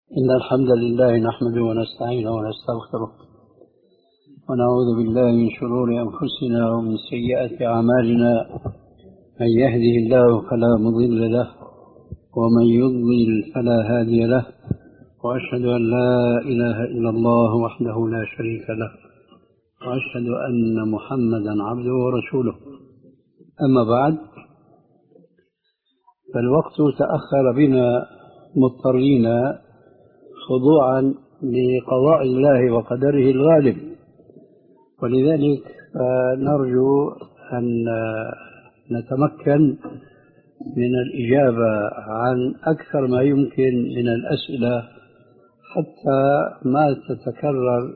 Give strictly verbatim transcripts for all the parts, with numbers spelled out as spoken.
إن الحمد لله نحمده ونستعينه ونستغفره ونعوذ بالله من شرور أنفسنا ومن سيئات أعمالنا. من يهده الله فلا مضل له ومن يضلل فلا هادي له، وأشهد أن لا إله إلا الله وحده لا شريك له، وأشهد أن محمدا عبده ورسوله. أما بعد، فالوقت تأخر بنا مضطرين خضوعا لقضاء الله وقدره الغالب، ولذلك نرجو أن نتمكن من الإجابة عن أكثر ما يمكن من الأسئلة حتى ما تتكرر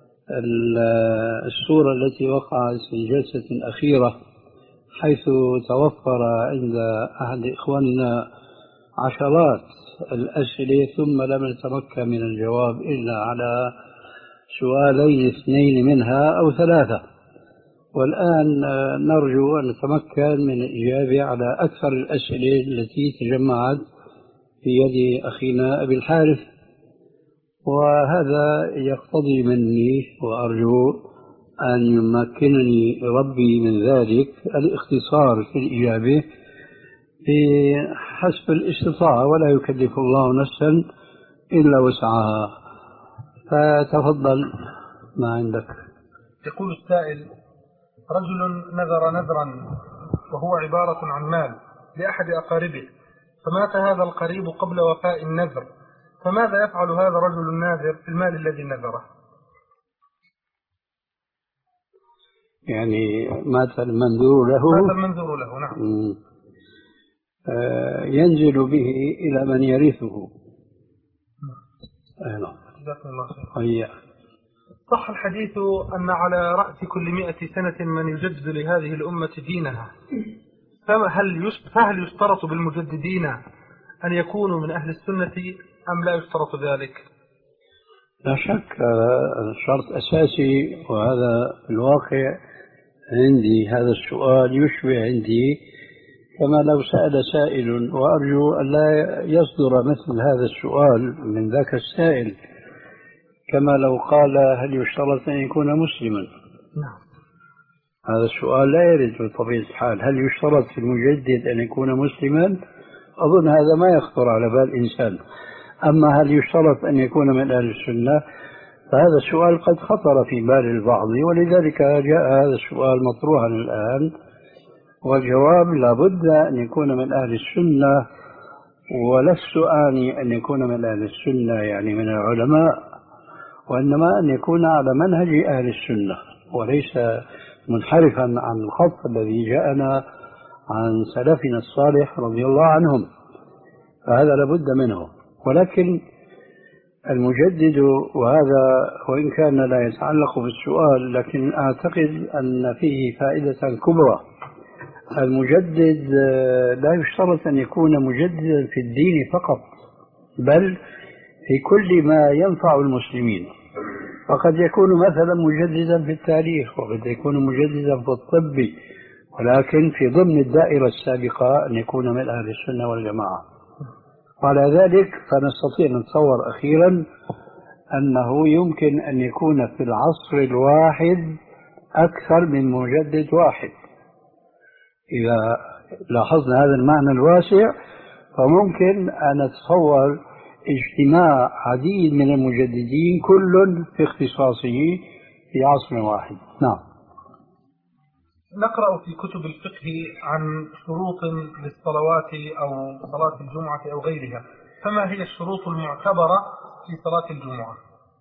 الصورة التي وقعت في الجلسة الأخيرة، حيث توفر عند أحد إخواننا عشرات الأسئلة ثم لم نتمكن من الجواب إلا على سؤالين اثنين منها أو ثلاثة، والآن نرجو أن نتمكن من الإجابة على أكثر الأسئلة التي تجمعت في يد أخينا أبي الحارث، وهذا يقتضي مني وأرجو أن يمكنني ربي من ذلك الاختصار في الإجابة بحسب الاستطاعة، ولا يكلف الله نفسا إلا وسعها. فتفضل، ما عندك؟ يقول السائل: رجل نذر نذرا وهو عبارة عن مال لأحد أقاربه، فمات هذا القريب قبل وفاء النذر، فماذا يفعل هذا الرجل الناذر في المال الذي نذره؟ يعني مات المنذور له؟ مات المنذور له، نعم. م. آه ينزل به إلى من يرثه. نعم. جزاكم الله خير. صح الحديث أن على رأس كل مئة سنة من يجدد لهذه الأمة دينها، فهل فهل يشترط بالمجددين أن يكونوا من أهل السنة أم لا يشترط ذلك؟ لا شك، شرط أساسي، وهذا في الواقع عندي هذا السؤال يشبه عندي كما لو سأل سائل، وأرجو أن لا يصدر مثل هذا السؤال من ذاك السائل كما لو قال: هل يشترط أن يكون مسلما؟ نعم. هذا السؤال لا يرد بطبيعة الحال. هل يشترط في المجدد أن يكون مسلما؟ أظن هذا ما يخطر على بال إنسان. أما هل يشترط أن يكون من أهل السنة؟ فهذا السؤال قد خطر في بال البعض، ولذلك جاء هذا السؤال مطروحا الآن، والجواب لابد أن يكون من أهل السنة، ولست أعني أن يكون من أهل السنة يعني من العلماء، وإنما أن يكون على منهج أهل السنة وليس منحرفا عن الخط الذي جاءنا عن سلفنا الصالح رضي الله عنهم، فهذا لابد منه. ولكن المجدد، وهذا وإن كان لا يتعلق بالسؤال لكن أعتقد أن فيه فائدة كبرى، المجدد لا يشترط أن يكون مجددا في الدين فقط، بل في كل ما ينفع المسلمين. فقد يكون مثلا مجددا في التاريخ، وقد يكون مجددا في الطب، ولكن في ضمن الدائرة السابقة أن يكون من أهل السنة والجماعة. وعلى ذلك فنستطيع نتصور أخيرا أنه يمكن أن يكون في العصر الواحد أكثر من مجدد واحد. إذا لاحظنا هذا المعنى الواسع فممكن أن نتصور اجتماع عديد من المجددين كل في اختصاصه في عصر واحد. نعم. نقرأ في كتب الفقه عن شروط للصلوات أو صلاة الجمعة أو غيرها، فما هي الشروط المعتبرة في صلاة الجمعة؟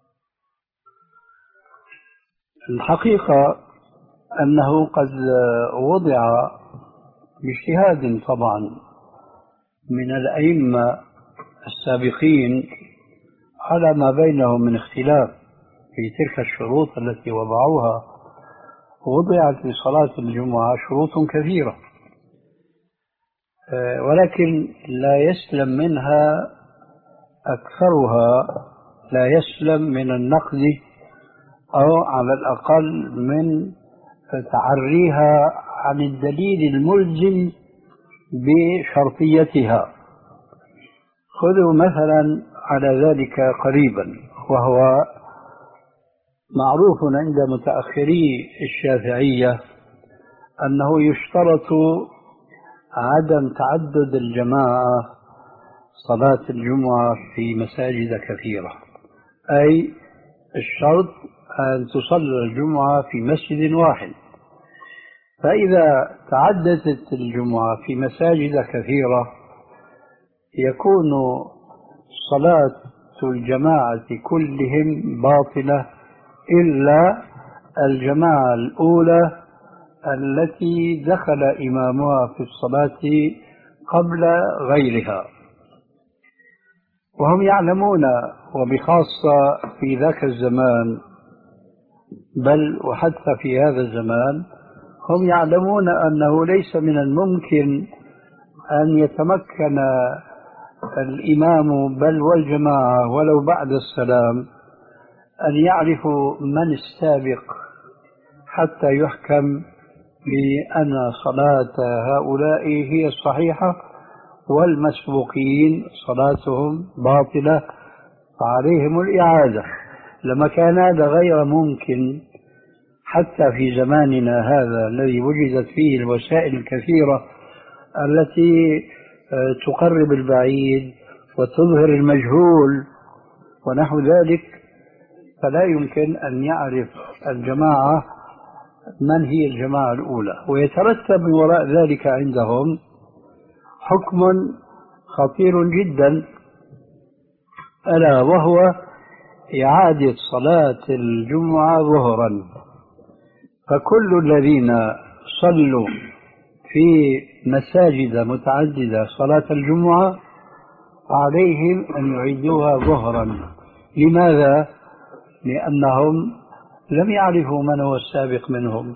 الحقيقة أنه قد وضع باجتهاد طبعا من الأئمة السابقين على ما بينهم من اختلاف في تلك الشروط التي وضعوها. وضعت لصلاة الجمعة شروط كثيرة، ولكن لا يسلم منها أكثرها، لا يسلم من النقد أو على الأقل من تعريها عن الدليل الملزم بشرطيتها. خذوا مثلا على ذلك قريبا، وهو معروف عند متأخري الشافعية أنه يشترط عدم تعدد الجماعة صلاة الجمعة في مساجد كثيرة، أي الشرط أن تصلى الجمعة في مسجد واحد. فإذا تعددت الجمعة في مساجد كثيرة يكون صلاة الجماعة كلهم باطلة إلا الجماعة الأولى التي دخل إمامها في الصلاة قبل غيرها. وهم يعلمون، وبخاصة في ذاك الزمان بل وحتى في هذا الزمان، هم يعلمون أنه ليس من الممكن أن يتمكن الإمام بل والجماعة ولو بعد السلام أن يعرفوا من السابق حتى يحكم بأن صلاة هؤلاء هي الصحيحة والمسبوقين صلاتهم باطلة فعليهم الإعادة. لما كان هذا غير ممكن حتى في زماننا هذا الذي وجدت فيه الوسائل الكثيرة التي تقرب البعيد وتظهر المجهول ونحو ذلك، فلا يمكن أن يعرف الجماعة من هي الجماعة الأولى، ويترتب من وراء ذلك عندهم حكم خطير جدا، ألا وهو إعادة صلاة الجمعة ظهرا. فكل الذين صلوا في مساجد متعددة صلاة الجمعة عليهم أن يعيدوها ظهرا. لماذا؟ لأنهم لم يعرفوا من هو السابق منهم.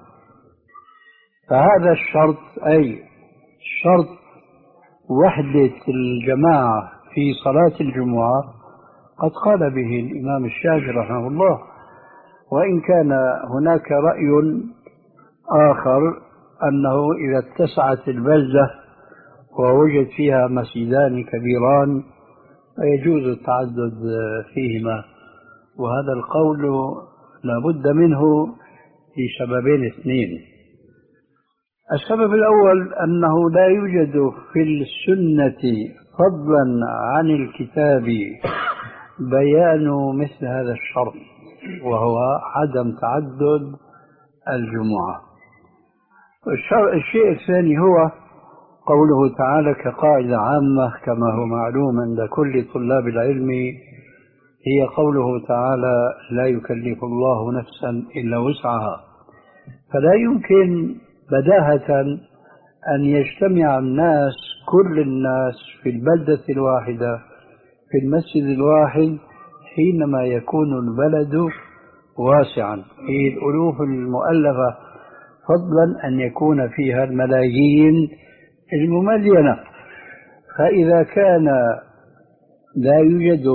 فهذا الشرط، أي شرط وحدة الجماعة في صلاة الجمعة، قد قال به الإمام الشافعي رحمه الله، وإن كان هناك رأي آخر أنه إذا اتسعت البلدة ووجد فيها مسجدان كبيران فيجوز التعدد فيهما، وهذا القول لا بد منه لسببين اثنين. السبب الأول أنه لا يوجد في السنة فضلا عن الكتاب بيان مثل هذا الشرط، وهو عدم تعدد الجمعة. الشيء الثاني هو قوله تعالى كقاعدة عامة كما هو معلوم عند كل طلاب العلم، هي قوله تعالى لا يكلف الله نفسا إلا وسعها. فلا يمكن بداهة أن يجتمع الناس كل الناس في البلدة الواحدة في المسجد الواحد حينما يكون البلد واسعا في الألوف المؤلفة، فضلا أن يكون فيها الملايين المملينة. فإذا كان لا يوجد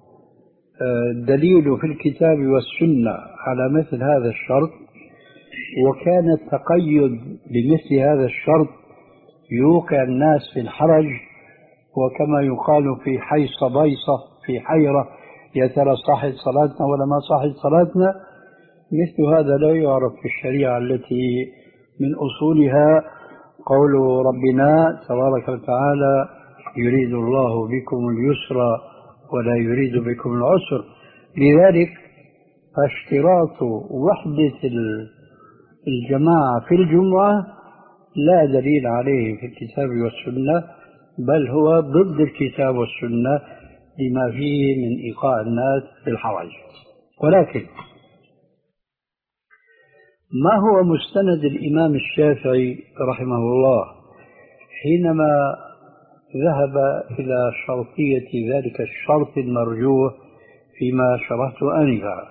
دليل في الكتاب والسنة على مثل هذا الشرط، وكان التقيد بمثل هذا الشرط يوقع الناس في الحرج، وكما يقال في حيص بيصة في حيرة يا ترى صاحب صلاتنا ولا ما صاحب صلاتنا، مثل هذا لا يعرف في الشريعة التي من أصولها قول ربنا تبارك وتعالى يريد الله بكم اليسر ولا يريد بكم العسر. لذلك فاشتراط وحدة الجماعة في الجمعة لا دليل عليه في الكتاب والسنة، بل هو ضد الكتاب والسنة لما فيه من إيقاع الناس في الحرج. ولكن ما هو مستند الإمام الشافعي رحمه الله حينما ذهب إلى شرطية ذلك الشرط المرجوح فيما شرحت آنفا؟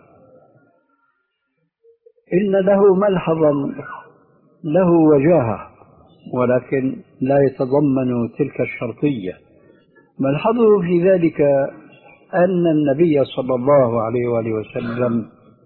إن له ملحظا له وجاهة، ولكن لا يتضمن تلك الشرطية. ملحظه في ذلك أن النبي صلى الله عليه وآله وسلم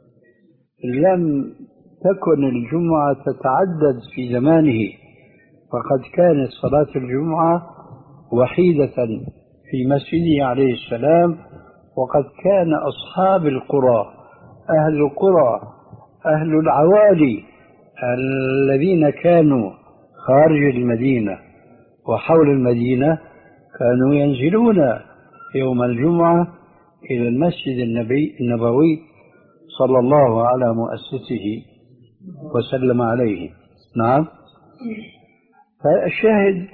لم تكن الجمعة تتعدد في زمانه، فقد كانت صلاة الجمعة وحيدة في مسجده عليه السلام، وقد كان أصحاب القرى، أهل القرى، أهل العوالي الذين كانوا خارج المدينة وحول المدينة كانوا ينزلون يوم الجمعة إلى المسجد النبي النبوي صلى الله على مؤسسه وسلم عليه. نعم. فالشاهد،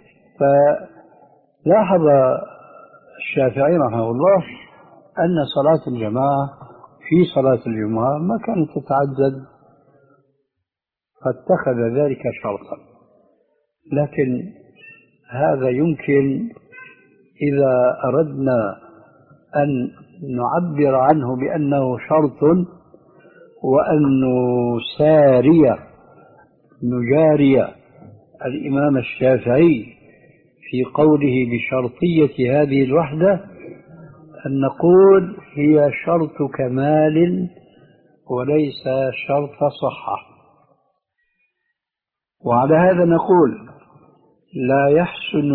فلاحظ الشافعي رحمه الله أن صلاة الجماعة في صلاة الجمعة ما كانت تتعدد، فاتخذ ذلك شرطا. لكن هذا يمكن إذا أردنا أن نعبر عنه بأنه شرط وأن نساري نجاري الإمام الشافعي في قوله بشرطية هذه الوحدة، أن نقول هي شرط كمال وليس شرط صحة. وعلى هذا نقول لا يحسن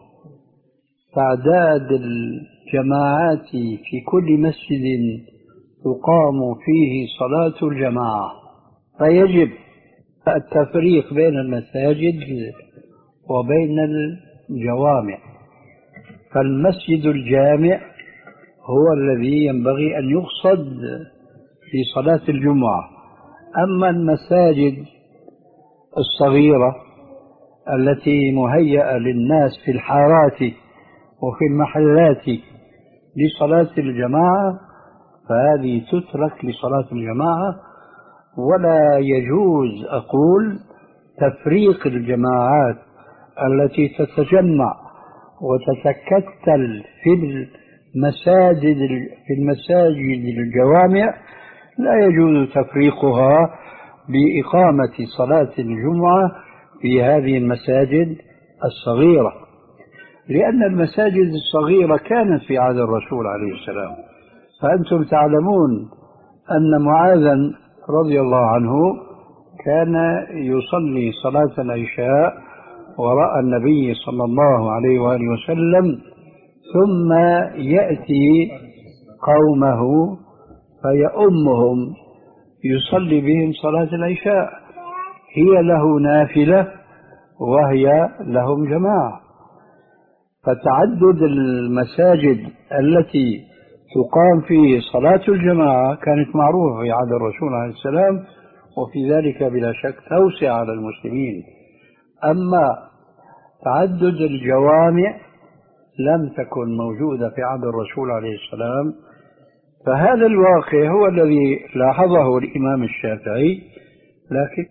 تعداد الجماعات في كل مسجد تقام فيه صلاة الجماعة، فيجب التفريق بين المساجد وبين الجوامع. فالمسجد الجامع هو الذي ينبغي أن يقصد في صلاة الجمعة. أما المساجد الصغيرة التي مهيئة للناس في الحارات وفي المحلات لصلاة الجماعة فهذه تترك لصلاة الجماعة، ولا يجوز أقول تفريق الجماعات التي تتجمع وتتكتل في المساجد في المساجد الجوامع، لا يجوز تفريقها بإقامة صلاة الجمعة في هذه المساجد الصغيرة، لأن المساجد الصغيرة كانت في عهد الرسول عليه السلام. فأنتم تعلمون أن معاذا رضي الله عنه كان يصلي صلاة العشاء وراء النبي صلى الله عليه وآله وسلم، ثم يأتي قومه فيؤمهم يصلي بهم صلاة العشاء، هي له نافلة وهي لهم جماعة. فتعدد المساجد التي تقام فيه صلاة الجماعة كانت معروفة في عهد الرسول عليه السلام، وفي ذلك بلا شك توسع على المسلمين. أما تعدد الجوامع لم تكن موجودة في عهد الرسول عليه السلام، فهذا الواقع هو الذي لاحظه الإمام الشافعي، لكن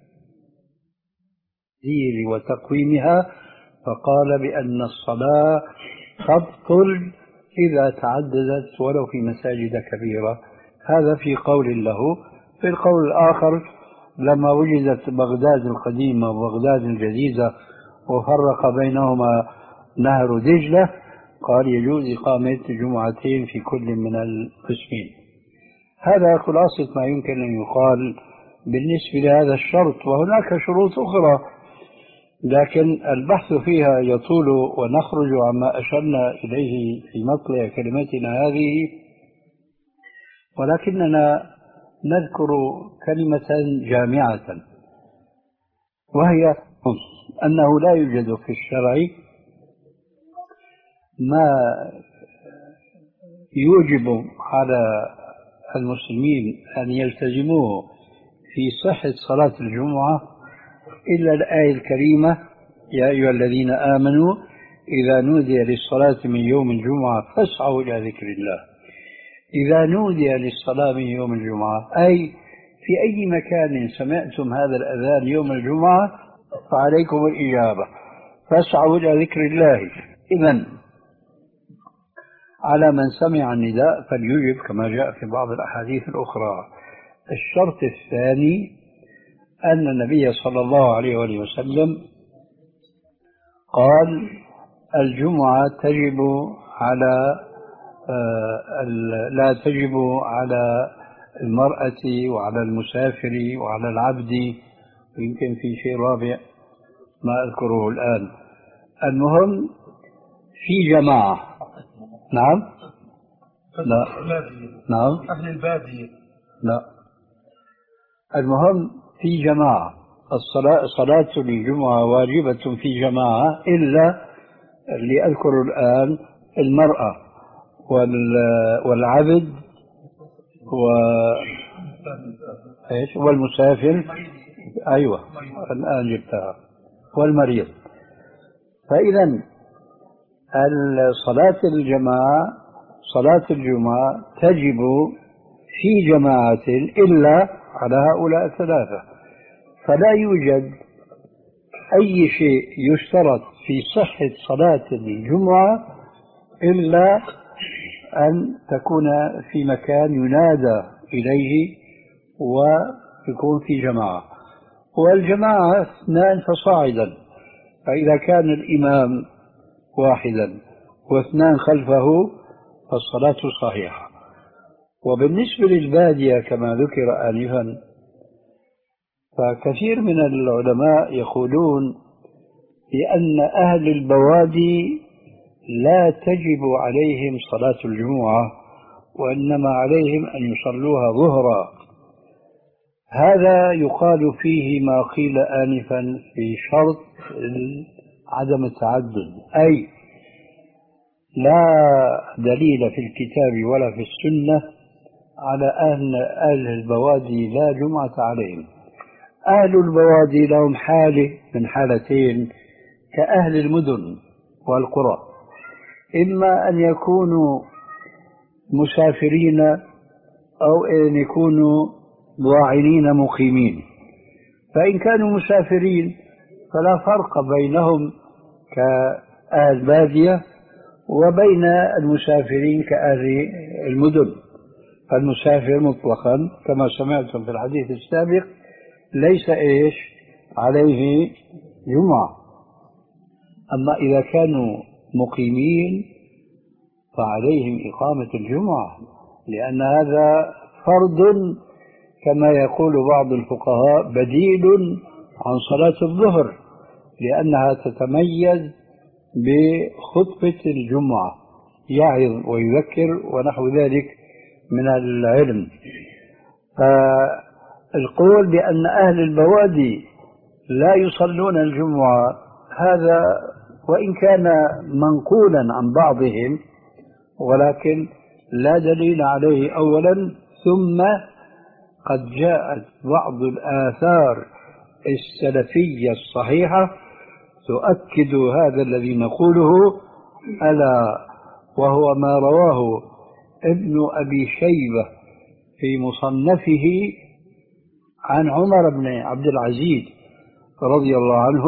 وتقويمها فقال بأن الصلاة تبطل إذا تعددت ولو في مساجد كبيرة. هذا في قول له. في القول الآخر لما وجدت بغداد القديمة وبغداد الجديدة وفرق بينهما نهر دجلة قال يجوز إقامة جمعتين في كل من القسمين. هذا خلاصة ما يمكن أن يقال بالنسبة لهذا الشرط، وهناك شروط أخرى لكن البحث فيها يطول ونخرج عما أشرنا إليه في مطلع كلمتنا هذه، ولكننا نذكر كلمة جامعة، وهي أنه لا يوجد في الشرع ما يوجب على المسلمين أن يلتزموه في صحة صلاة الجمعة إلا الآية الكريمة: يا أيها الذين آمنوا إذا نودي للصلاة من يوم الجمعة فاسعوا إلى ذكر الله. إذا نودي للصلاة من يوم الجمعة أي في أي مكان سمعتم هذا الأذان يوم الجمعة فعليكم الإجابة، فاسعوا إلى ذكر الله. إذن على من سمع النداء فليجب كما جاء في بعض الأحاديث الأخرى. الشرط الثاني أن النبي صلى الله عليه وآله وسلم قال الجمعة تجب على لا تجب على المرأة وعلى المسافر وعلى العبد، ويمكن في شيء رابع ما أذكره الآن. المهم في جماعة. نعم لا. نعم. أهل البادية. لا. المهم في جماعة. الصلاة صلاة الجمعة واجبة في جماعة إلا اللي أذكر الآن: المرأة والعبد و إيش والمسافر. أيوة الآن جبتها. والمريض. فإذا صلاة الجماعة صلاة الجمعة تجب في جماعة إلا على هؤلاء الثلاثة. فلا يوجد أي شيء يشترط في صحة صلاة الجمعة إلا أن تكون في مكان ينادى إليه ويكون في جماعة، والجماعة اثنان فصاعدا. فإذا كان الإمام واحدا واثنان خلفه فالصلاة صحيحة. وبالنسبة للبادية كما ذكر آنفا، فكثير من العلماء يقولون بأن أهل البوادي لا تجب عليهم صلاة الجمعة، وإنما عليهم أن يصلوها ظهرا. هذا يقال فيه ما قيل آنفا في شرط عدم التعدد، أي لا دليل في الكتاب ولا في السنة على أهل, أهل البوادي لا جمعة عليهم. أهل البوادي لهم حالة من حالتين كأهل المدن والقرى: إما أن يكونوا مسافرين أو أن يكونوا ضاعنين مقيمين. فإن كانوا مسافرين فلا فرق بينهم كأهل بادية وبين المسافرين كأهل المدن. فالمسافر مطلقا كما سمعتم في الحديث السابق ليس إيش عليه جمعة. أما إذا كانوا مقيمين فعليهم إقامة الجمعة، لأن هذا فرض كما يقول بعض الفقهاء بديل عن صلاة الظهر، لأنها تتميز بخطبة الجمعة، يعظ ويذكر ونحو ذلك من العلم. فالقول بأن أهل البوادي لا يصلون الجمعة هذا وإن كان منقولا عن بعضهم، ولكن لا دليل عليه أولا، ثم قد جاءت بعض الآثار السلفية الصحيحة تؤكد هذا الذي نقوله، ألا وهو ما رواه ابن أبي شيبة في مصنفه عن عمر بن عبد العزيز رضي الله عنه،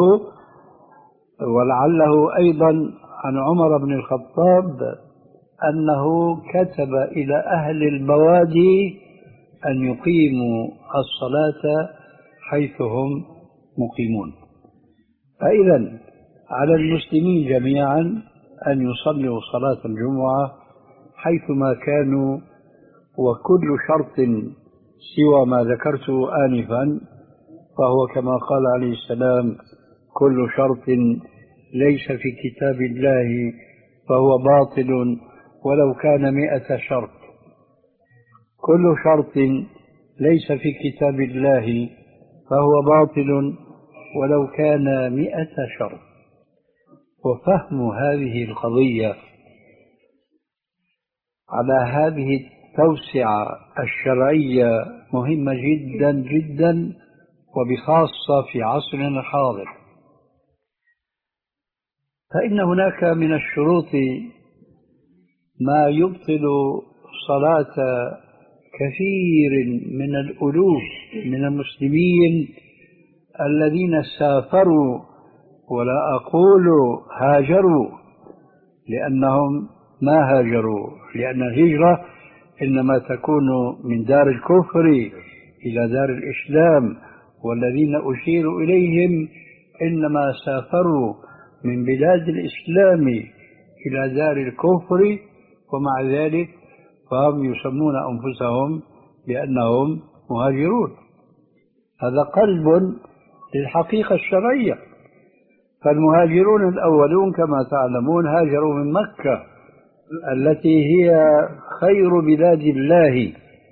ولعله أيضا عن عمر بن الخطاب أنه كتب إلى أهل البوادي أن يقيموا الصلاة حيث هم مقيمون. فإذا على المسلمين جميعا أن يصلوا صلاة الجمعة حيثما كانوا، وكل شرط سوى ما ذكرته آنفا فهو كما قال عليه السلام: كل شرط ليس في كتاب الله فهو باطل ولو كان مئة شرط. كل شرط ليس في كتاب الله فهو باطل ولو كان مئة شرط. وفهم هذه القضية على هذه التوسعة الشرعية مهمة جدا جدا، وبخاصة في عصرنا الحاضر. فإن هناك من الشروط ما يبطل صلاة كثير من الألوف من المسلمين الذين سافروا، ولا أقول هاجروا لأنهم ما هاجروا، لأن الهجرة إنما تكون من دار الكفر إلى دار الإسلام، والذين أشير إليهم إنما سافروا من بلاد الإسلام إلى دار الكفر، ومع ذلك فهم يسمون أنفسهم بأنهم مهاجرون. هذا قلب للحقيقة الشرعية. فالمهاجرون الأولون كما تعلمون هاجروا من مكة التي هي خير بلاد الله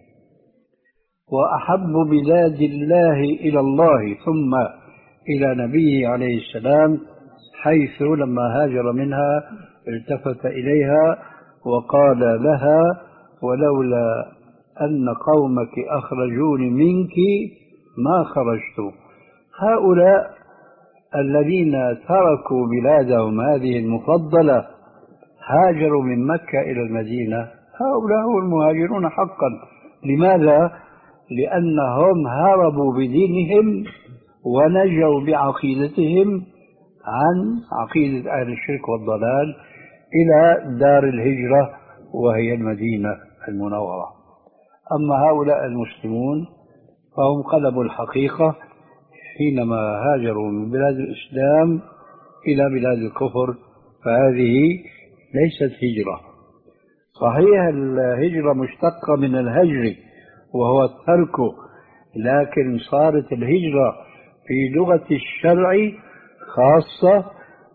وأحب بلاد الله إلى الله ثم إلى نبيه عليه السلام، حيث لما هاجر منها التفت إليها وقال لها: ولولا أن قومك أخرجوني منك ما خرجت. هؤلاء الذين تركوا بلادهم هذه المفضلة هاجروا من مكة إلى المدينة، هؤلاء هم المهاجرون حقا. لماذا؟ لأنهم هربوا بدينهم ونجوا بعقيدتهم عن عقيدة أهل الشرك والضلال إلى دار الهجرة وهي المدينة المنورة. أما هؤلاء المسلمون فهم قلبوا الحقيقة حينما هاجروا من بلاد الإسلام إلى بلاد الكفر، فهذه ليست هجرة. صحيح الهجرة مشتقة من الهجر وهو الترك، لكن صارت الهجرة في لغة الشرع خاصة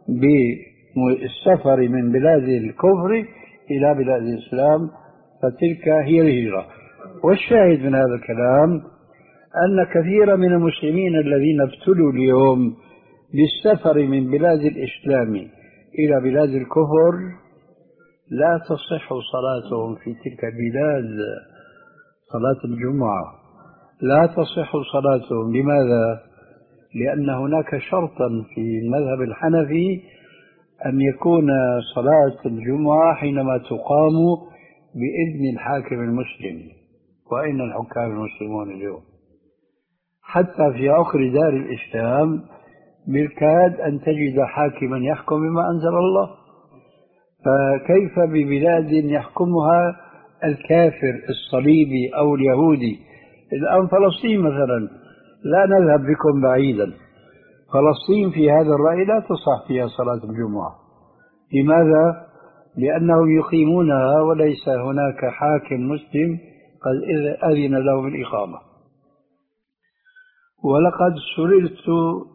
بالسفر من بلاد الكفر إلى بلاد الإسلام، فتلك هي الهجرة. والشاهد من هذا الكلام أن كثير من المسلمين الذين ابتلوا اليوم بالسفر من بلاد الإسلام إلى بلاد الكفر لا تصح صلاتهم في تلك البلاد، صلاة الجمعة لا تصح صلاتهم. لماذا؟ لأن هناك شرطا في المذهب الحنفي أن يكون صلاة الجمعة حينما تقام بإذن الحاكم المسلم. وأين الحكام المسلمون اليوم؟ حتى في عقر دار الإسلام بالكاد أن تجد حاكما يحكم بما أنزل الله، فكيف ببلاد يحكمها الكافر الصليبي أو اليهودي؟ الآن فلسطين مثلا، لا نذهب بكم بعيدا، فلسطين في هذا الرأي لا تصح فيها صلاة الجمعة. لماذا؟ لأنهم يقيمونها وليس هناك حاكم مسلم قد أذن له بالإقامة. ولقد سررت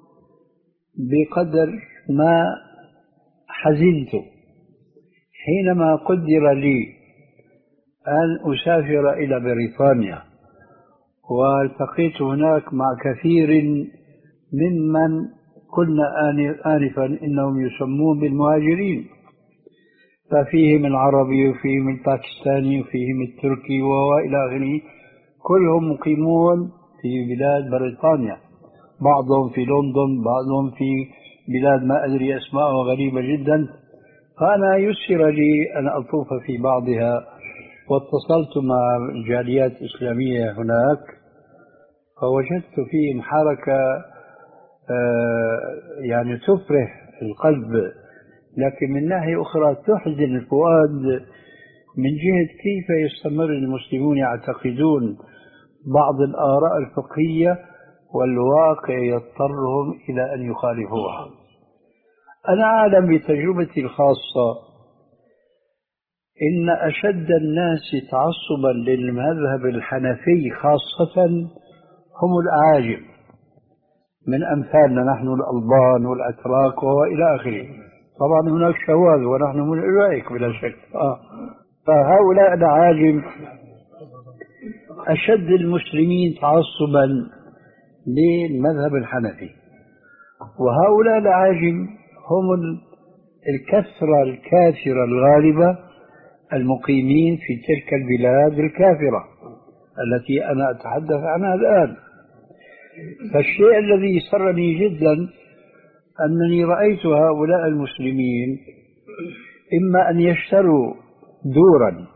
بقدر ما حزنت حينما قدر لي أن أسافر إلى بريطانيا، والتقيت هناك مع كثير ممن قلنا آنفا إنهم يسمون بالمهاجرين، ففيهم العربي وفيهم الباكستاني وفيهم التركي وإلى آخره، كلهم مقيمون في بلاد بريطانيا، بعضهم في لندن، بعضهم في بلاد ما أدري أسماءها غريبة جدا. فأنا يسر لي أن أطوف في بعضها، واتصلت مع الجاليات الإسلامية هناك، فوجدت فيهم حركة يعني تفرح القلب، لكن من ناحية أخرى تحزن الفؤاد من جهة كيف يستمر المسلمون يعتقدون بعض الآراء الفقهية والواقع يضطرهم إلى أن يخالفوها. أنا أعلم بتجربتي الخاصة إن أشد الناس تعصبا للمذهب الحنفي خاصة هم الأعاجم، من أمثالنا نحن الألبان والأتراك وإلى آخره. طبعا هناك شواذ ونحن من أولئك بلا شك. آه. فهؤلاء الأعاجم أشد المسلمين تعصبا للمذهب الحنفي، وهؤلاء الأعاجم هم الكثرة الكافرة الغالبة المقيمين في تلك البلاد الكافرة التي أنا أتحدث عنها الآن. فالشيء الذي سرني جدا أنني رأيت هؤلاء المسلمين إما أن يشتروا دورا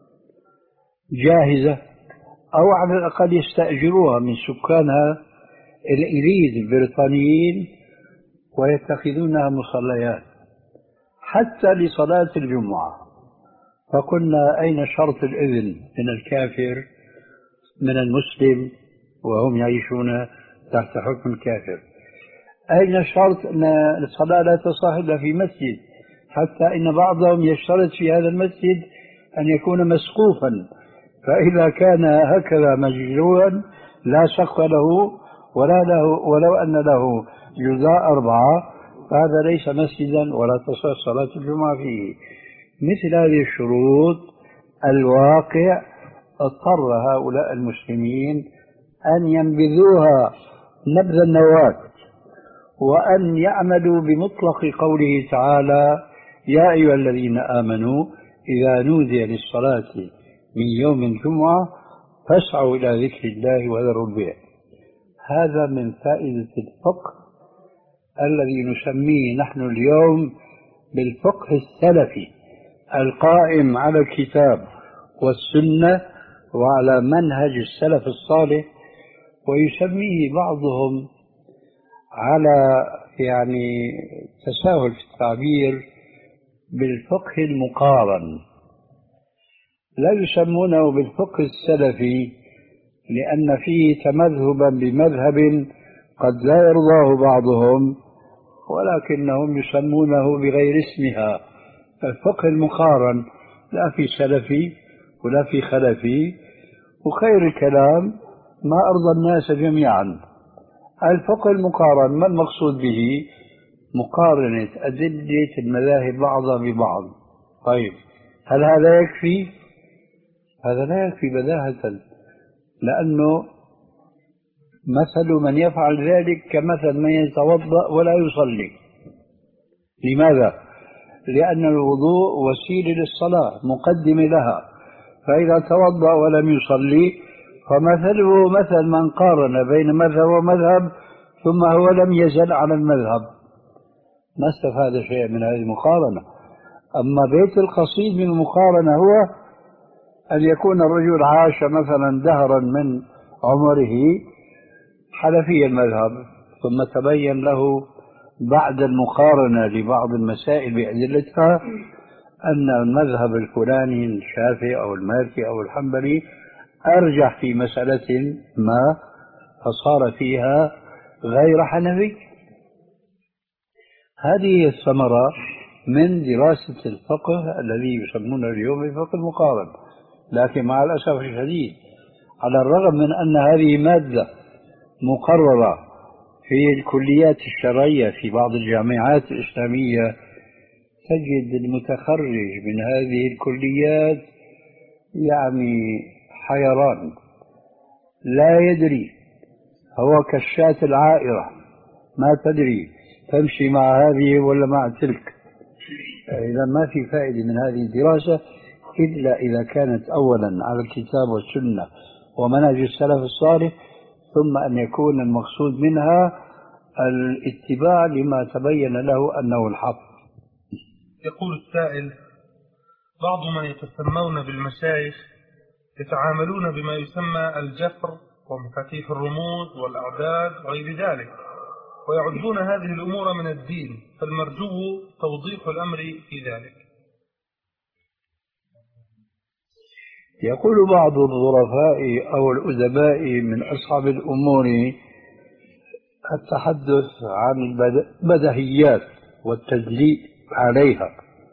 جاهزة أو على الأقل يستأجروها من سكانها الإنجليز البريطانيين ويتخذونها مصليات حتى لصلاة الجمعة. فقلنا أين شرط الإذن من الكافر من المسلم وهم يعيشون تحت حكم الكافر؟ أين شرط أن الصلاة لا تصح إلا في مسجد، حتى إن بعضهم يشترط في هذا المسجد أن يكون مسقوفا، فإذا كان هكذا مجروعا لا سقف له ولا له ولو أن له جزاء أربعة، فهذا ليس مسجدا ولا تصح صلاة الجمعة فيه. مثل هذه الشروط الواقع اضطر هؤلاء المسلمين أن ينبذوها نبذ النواة، وأن يعملوا بمطلق قوله تعالى: يا أيها الذين آمنوا إذا نودي للصلاة من يوم الجمعة فاسعوا إلى ذكر الله وذروا البيع. هذا من فائدة الفقه الذي نسميه نحن اليوم بالفقه السلفي القائم على الكتاب والسنة وعلى منهج السلف الصالح، ويسميه بعضهم على يعني تساهل في التعبير بالفقه المقارن. لا يسمونه بالفقه السلفي لأن فيه تمذهبا بمذهب قد لا يرضاه بعضهم، ولكنهم يسمونه بغير اسمها. الفقه المقارن لا في سلفي ولا في خلفي، وخير الكلام ما أرضى الناس جميعا. الفقه المقارن ما المقصود به؟ مقارنة أدلة المذاهب بعضها ببعض. طيب، هل هذا يكفي؟ هذا لا يكفي بداهة، لأنه مثل من يفعل ذلك كمثل من يتوضأ ولا يصلي. لماذا؟ لأن الوضوء وسيلة للصلاة مقدمة لها، فإذا توضأ ولم يصلي فمثله مثل من قارن بين مذهب ومذهب ثم هو لم يزل على المذهب، ما استفاد شيء من هذه المقارنة. أما بيت القصيد من المقارنة هو أن يكون الرجل عاش مثلا دهرا من عمره حنفي المذهب، ثم تبين له بعد المقارنة لبعض المسائل بأدلتها أن المذهب الفلاني الشافعي أو المالكي أو الحنبلي أرجح في مسألة ما، فصار فيها غير حنفي. هذه الثمرة من دراسة الفقه الذي يسمونه اليوم الفقه المقارن. لكن مع الأسف الشديد، على الرغم من أن هذه مادة مقررة في الكليات الشرعية في بعض الجامعات الإسلامية، تجد المتخرج من هذه الكليات يعني حيران، لا يدري، هو كالشاة العائرة ما تدري تمشي مع هذه ولا مع تلك. إذا ما في فائدة من هذه الدراسة إلا إذا كانت أولا على الكتاب والسنة ومنهج السلف الصالح، ثم أن يكون المقصود منها الاتباع لما تبين له أنه الحق. يقول السائل: بعض من يتسمون بالمشايخ يتعاملون بما يسمى الجفر ومفاتيح الرموز والأعداد وغير ذلك، ويعدون هذه الأمور من الدين، فالمرجو توضيح الأمر في ذلك. يقول بعض الظرفاء أو الأدباء من أصحاب الأمور التحدث عن البدهيات والتدليل عليها.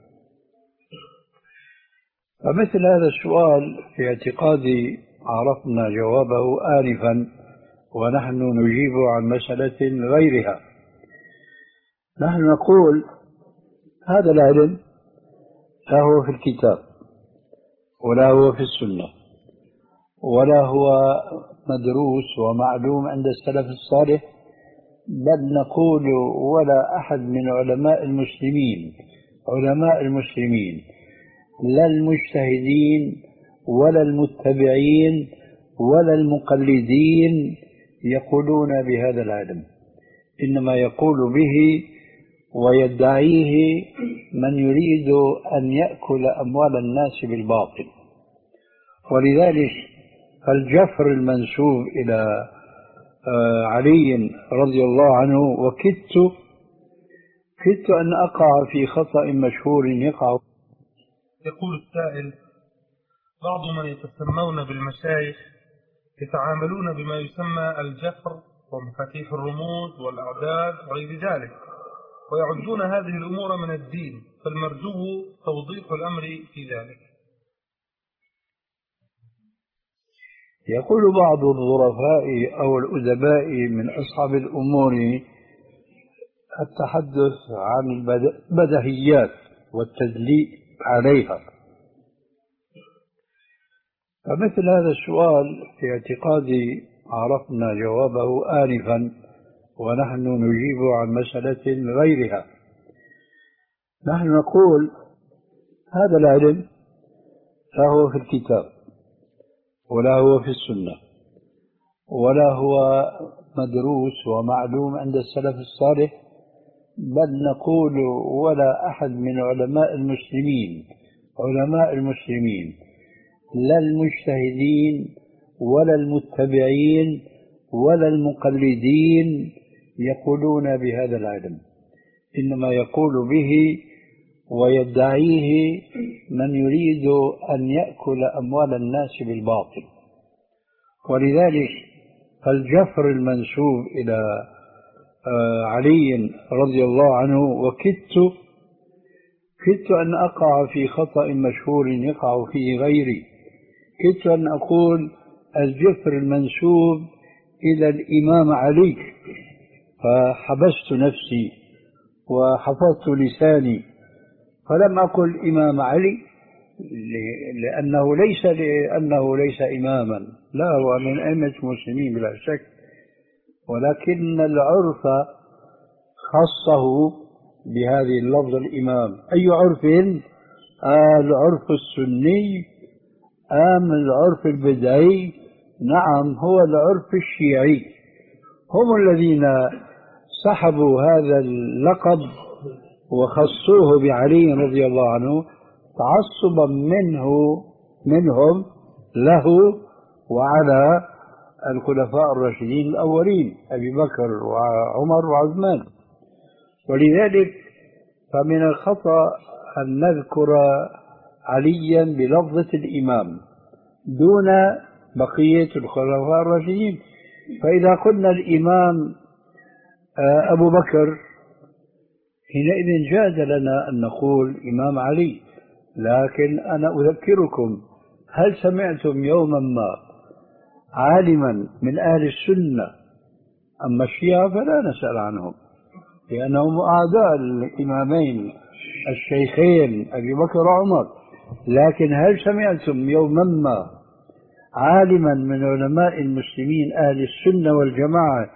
فمثل هذا السؤال في اعتقادي عرفنا جوابه آنفا، ونحن نجيب عن مسألة غيرها. نحن نقول هذا العلم لا هو في الكتاب ولا هو في السنة ولا هو مدروس ومعلوم عند السلف الصالح، بل نقول ولا أحد من علماء المسلمين علماء المسلمين لا المجتهدين ولا المتبعين ولا المقلدين يقولون بهذا العلم، إنما يقول به ويدعيه من يريد أن يأكل أموال الناس بالباطل. ولذلك فالجفر المنسوب إلى علي رضي الله عنه، وكدت كدت أن أقع في خطأ مشهور يقع. يقول السائل: بعض من يتسمون بالمشايخ يتعاملون بما يسمى الجفر ومفاتيح الرموز والأعداد وغير ذلك، ويعدون هذه الأمور من الدين، فالمرجو توضيح الأمر في ذلك. يقول بعض الظرفاء أو الأدباء من أصحاب الأمور التحدث عن البدهيات والتدليل عليها. فمثل هذا السؤال في اعتقادي عرفنا جوابه آنفا، ونحن نجيب عن مسألة غيرها. نحن نقول هذا العلم لا هو في الكتاب ولا هو في السنة ولا هو مدروس ومعلوم عند السلف الصالح، بل نقول ولا أحد من علماء المسلمين علماء المسلمين لا المجتهدين ولا المتبعين ولا المقلدين يقولون بهذا العلم، إنما يقول به ويدعيه من يريد أن يأكل أموال الناس بالباطل. ولذلك فالجفر المنسوب إلى علي رضي الله عنه، وكدت كدت أن أقع في خطأ مشهور يقع فيه غيري، كدت أن أقول الجفر المنسوب إلى الإمام علي، فحبست نفسي وحفظت لساني فلم أقل إمام علي لأنه ليس لأنه ليس إماما، لا، هو من أئمة المسلمين بلا شك، ولكن العرف خصه بهذه اللفظ الإمام. أي عرف؟ آه العرف السني أم العرف البدعي؟ نعم، هو العرف الشيعي، هم الذين سحبوا هذا اللقب وخصوه بعلي رضي الله عنه تعصبا منه منهم له وعلى الخلفاء الراشدين الأولين أبي بكر وعمر وعثمان. ولذلك فمن الخطأ أن نذكر عليا بلفظة الإمام دون بقية الخلفاء الراشدين. فإذا قلنا الإمام أبو بكر حينئذ جاز لنا أن نقول إمام علي، لكن أنا أذكركم، هل سمعتم يوما ما عالما من أهل السنة؟ أما الشيعة فلا نسأل عنهم لأنهم أعداء الإمامين الشيخين أبي بكر وعمر، لكن هل سمعتم يوما ما عالما من علماء المسلمين أهل السنة والجماعة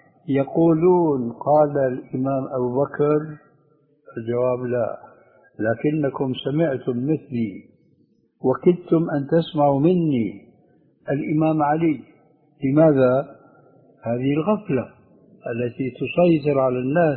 يقولون قال الإمام أبو بكر؟ الجواب لا، لكنكم سمعتم مثلي وكدتم أن تسمعوا مني الإمام علي. لماذا؟ هذه الغفلة التي تسيطر على الناس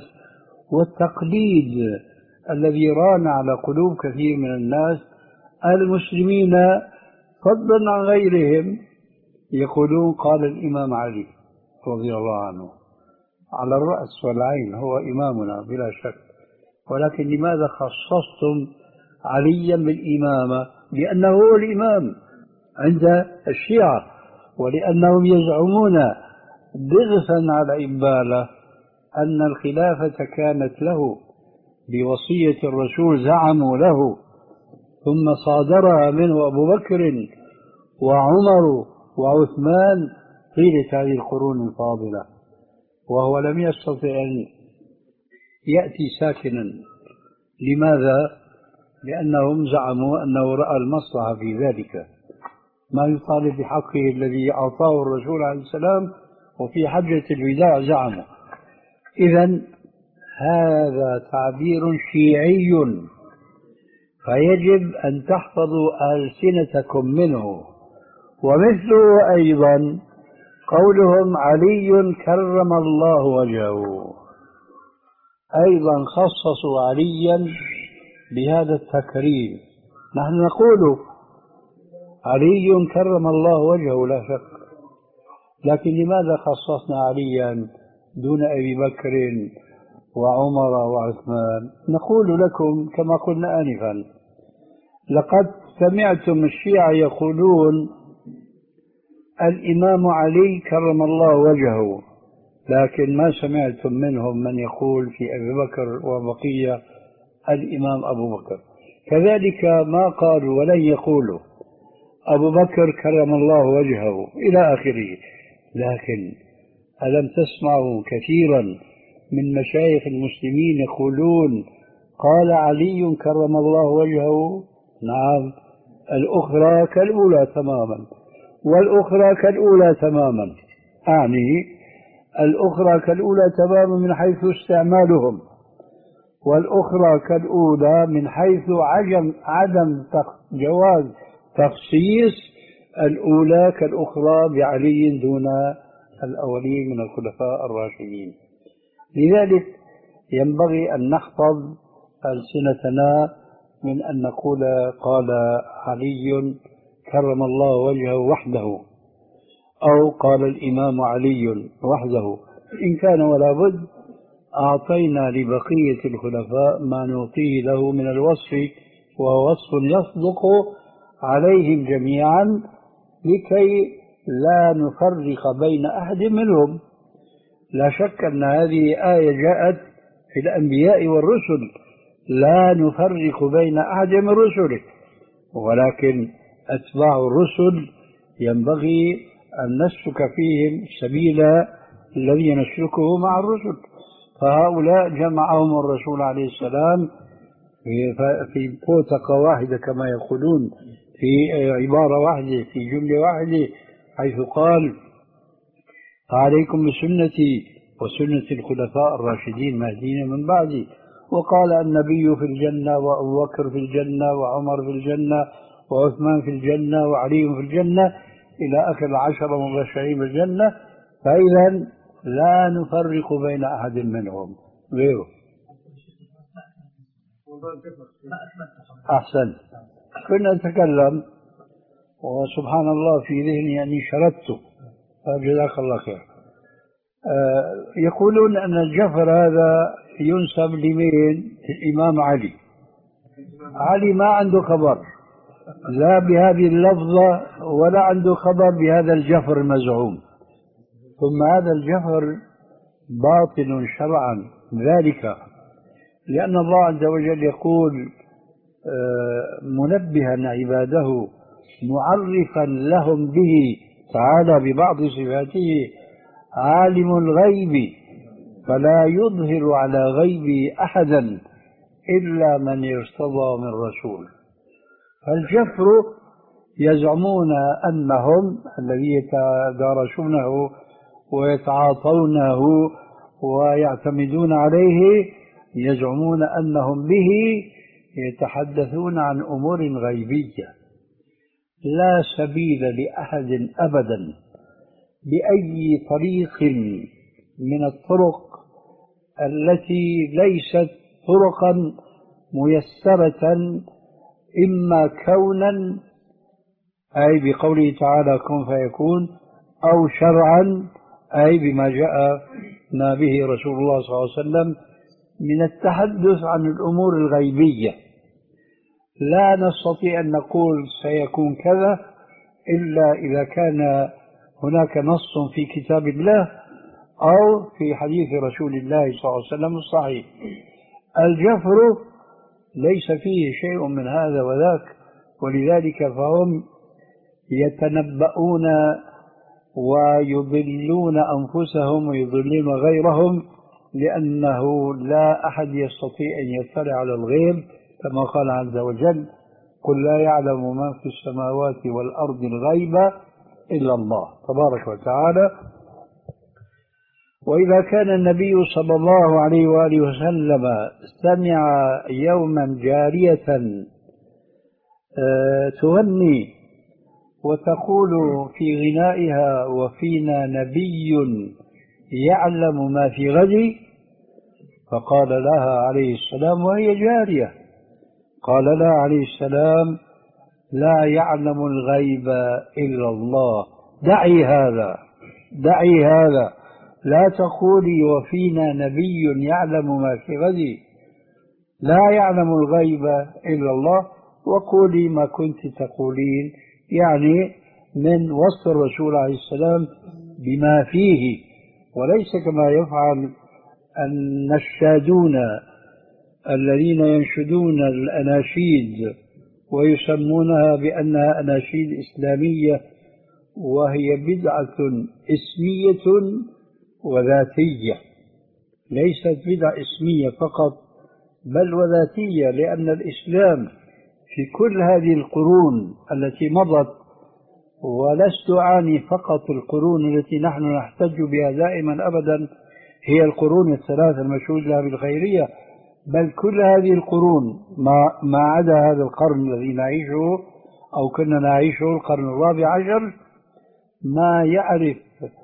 والتقليد الذي ران على قلوب كثير من الناس المسلمين فضلا عن غيرهم، يقولون قال الإمام علي رضي الله عنه، على الرأس والعين هو إمامنا بلا شك، ولكن لماذا خصصتم عليا بالإمامة؟ لأنه هو الإمام عند الشيعة، ولأنهم يزعمون ضغثا على إبالة أن الخلافة كانت له بوصية الرسول، زعموا له، ثم صادرها منه أبو بكر وعمر وعثمان طيلة هذه القرون الفاضلة، وهو لم يستطع أن يأتي ساكنا. لماذا؟ لأنهم زعموا أنه رأى المصلحة في ذلك، ما يطالب بحقه الذي أعطاه الرسول عليه السلام، وفي حجة الوداع زعموا. إذن هذا تعبير شيعي، فيجب أن تحفظوا ألسنتكم منه. ومثله أيضا قولهم علي كرم الله وجهه، أيضا خصصوا عليا بهذا التكريم. نحن نقول علي كرم الله وجهه لا شك، لكن لماذا خصصنا عليا دون أبي بكر وعمر وعثمان؟ نقول لكم كما قلنا آنفا، لقد سمعتم الشيعة يقولون الإمام علي كرم الله وجهه، لكن ما سمعتم منهم من يقول في أبي بكر وبقية الإمام أبو بكر. كذلك ما قالوا ولن يقولوا أبو بكر كرم الله وجهه إلى آخره. لكن ألم تسمعوا كثيرا من مشايخ المسلمين يقولون قال علي كرم الله وجهه؟ نعم، الأخرى كالأولى تماما، والأخرى كالأولى تماما، أعني الأخرى كالأولى تماما من حيث استعمالهم، والأخرى كالأولى من حيث عدم عدم جواز تخصيص الأولى كالأخرى بعلي دون الأولين من الخلفاء الراشدين. لذلك ينبغي أن نحفظ ألسنتنا من أن نقول قال علي كرم الله وجهه وحده، أو قال الإمام علي وحده. إن كان ولا بد أعطينا لبقية الخلفاء ما نعطيه له من الوصف، وهو وصف يصدق عليهم جميعا، لكي لا نفرق بين أحد منهم. لا شك أن هذه آية جاءت في الأنبياء والرسل، لا نفرق بين أحد من رسله، ولكن أتباع الرسل ينبغي أن نسلك فيهم سبيل الذي نسلكه مع الرسل. فهؤلاء جمعهم الرسول عليه السلام في بوتقة واحدة كما يقولون، في عبارة واحدة، في جملة واحدة، حيث قال فعليكم بسنتي وسنة الخلفاء الراشدين المهديين من بعدي. وقال النبي في الجنة، وأبو بكر في الجنة، وعمر في الجنة، وعثمان في الجنة، وعلي في الجنة، إلى آخر العشرة مبشرين بالجنة. فإذا لا نفرق بين أحد منهم غيره. أحسن. كنا نتكلم وسبحان الله في ذهني أني شردته، فجزاك الله خير. آه يقولون أن الجفر هذا ينسب لمين؟ الإمام علي. علي ما عنده خبر لا بهذه اللفظة ولا عنده خبر بهذا الجفر المزعوم. ثم هذا الجفر باطل شرعا، ذلك لأن الله عز وجل يقول منبها عباده معرفا لهم به تعالى ببعض صفاته: عالم الغيب فلا يظهر على غيبه أحدا إلا من ارتضى من رسول. فالجفر يزعمون أنهم الذي يتدارسونه ويتعاطونه ويعتمدون عليه، يزعمون أنهم به يتحدثون عن أمور غيبية. لا سبيل لأحد أبدا بأي طريق من الطرق التي ليست طرقا ميسرة، إما كونا أي بقوله تعالى كن فيكون، أو شرعا أي بما جاءنا به رسول الله صلى الله عليه وسلم من التحدث عن الأمور الغيبية. لا نستطيع أن نقول سيكون كذا إلا إذا كان هناك نص في كتاب الله أو في حديث رسول الله صلى الله عليه وسلم الصحيح. الجفر ليس فيه شيء من هذا وذاك، ولذلك فهم يتنبؤون ويضلون أنفسهم ويضلون غيرهم، لأنه لا أحد يستطيع أن يطلع على الغيب، كما قال عز وجل: قل لا يعلم من في السماوات والأرض الغيب إلا الله تبارك وتعالى. وإذا كان النبي صلى الله عليه وآله وسلم سمع يوما جارية تغني وتقول في غنائها: وفينا نبي يعلم ما في غد، فقال لها عليه السلام وهي جارية، قال لها عليه السلام: لا يعلم الغيب إلا الله، دعي هذا دعي هذا، لا تقولي وفينا نبي يعلم ما في غد، لا يعلم الغيب إلا الله، وقولي ما كنت تقولين، يعني من وصف الرسول عليه السلام بما فيه، وليس كما يفعل النشادون الذين ينشدون الأناشيد ويسمونها بأنها أناشيد إسلامية، وهي بدعة اسمية وذاتية، ليست بدعة اسمية فقط بل وذاتية، لأن الإسلام في كل هذه القرون التي مضت، ولست أعني فقط القرون التي نحن نحتج بها دائما أبدا هي القرون الثلاثة المشهود لها بالخيرية، بل كل هذه القرون ما, ما عدا هذا القرن الذي نعيشه أو كنا نعيشه القرن الرابع عشر، ما يعرف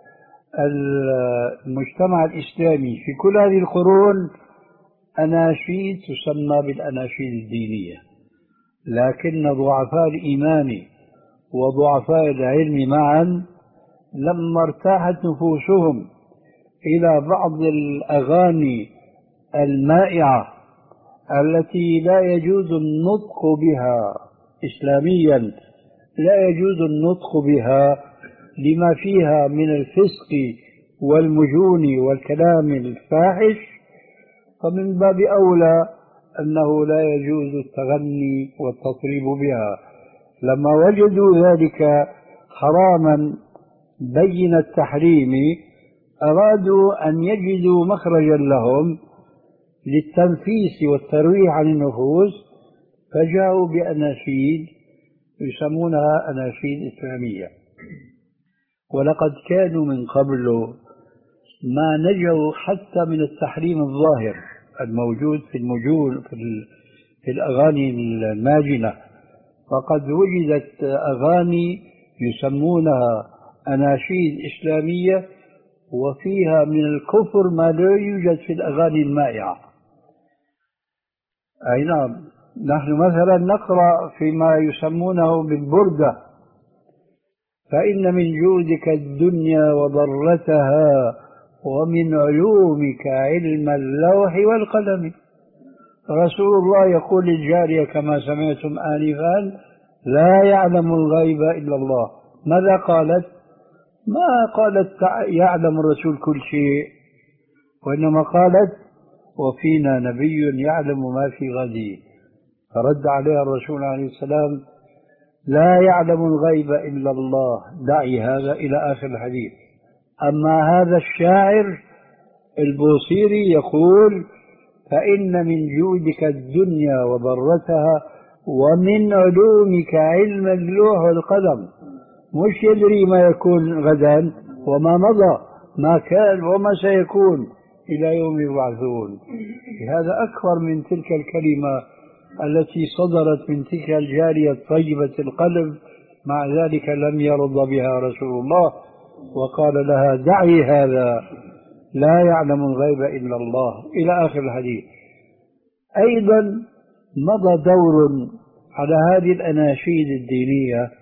المجتمع الإسلامي في كل هذه القرون أناشيد تسمى بالأناشيد الدينية، لكن ضعفاء الإيمان وضعفاء العلم معا لما ارتاحت نفوسهم إلى بعض الأغاني المائعة التي لا يجوز النطق بها إسلاميا، لا يجوز النطق بها لما فيها من الفسق والمجون والكلام الفاحش، فمن باب أولى أنه لا يجوز التغني والتطريب بها. لما وجدوا ذلك حراما بين التحريم أرادوا أن يجدوا مخرجا لهم للتنفيس والترويح عن النفوس، فجاءوا بأناشيد يسمونها أناشيد إسلامية. ولقد كانوا من قبل ما نجوا حتى من التحريم الظاهر الموجود في المجون في الأغاني الماجنة، فقد وجدت أغاني يسمونها أناشيد إسلامية وفيها من الكفر ما لا يوجد في الأغاني المائعة. أي نعم، نحن مثلا نقرأ فيما يسمونه بالبردة: فإن من جودك الدنيا وضرتها ومن علومك علم اللوح والقلم. رسول الله يقول للجارية كما سمعتم آنفا: لا يعلم الغيب إلا الله. ماذا قالت؟ ما قالت يعلم الرسول كل شيء، وإنما قالت: وفينا نبي يعلم ما في غد. فرد عليها الرسول عليه السلام: لا يعلم الغيب إلا الله، دعي هذا إلى آخر الحديث. أما هذا الشاعر البوصيري يقول: فإن من جودك الدنيا وضرتها ومن علومك علم اللوح والقلم. مش يدري ما يكون غدا وما مضى، ما كان وما سيكون إلى يوم يبعثون. هذا أكبر من تلك الكلمة التي صدرت من تلك الجارية طيبة القلب، مع ذلك لم يرضى بها رسول الله وقال لها: دعي هذا، لا يعلم الغيب إلا الله، إلى آخر الحديث. أيضا مضى دور على هذه الأناشيد الدينية،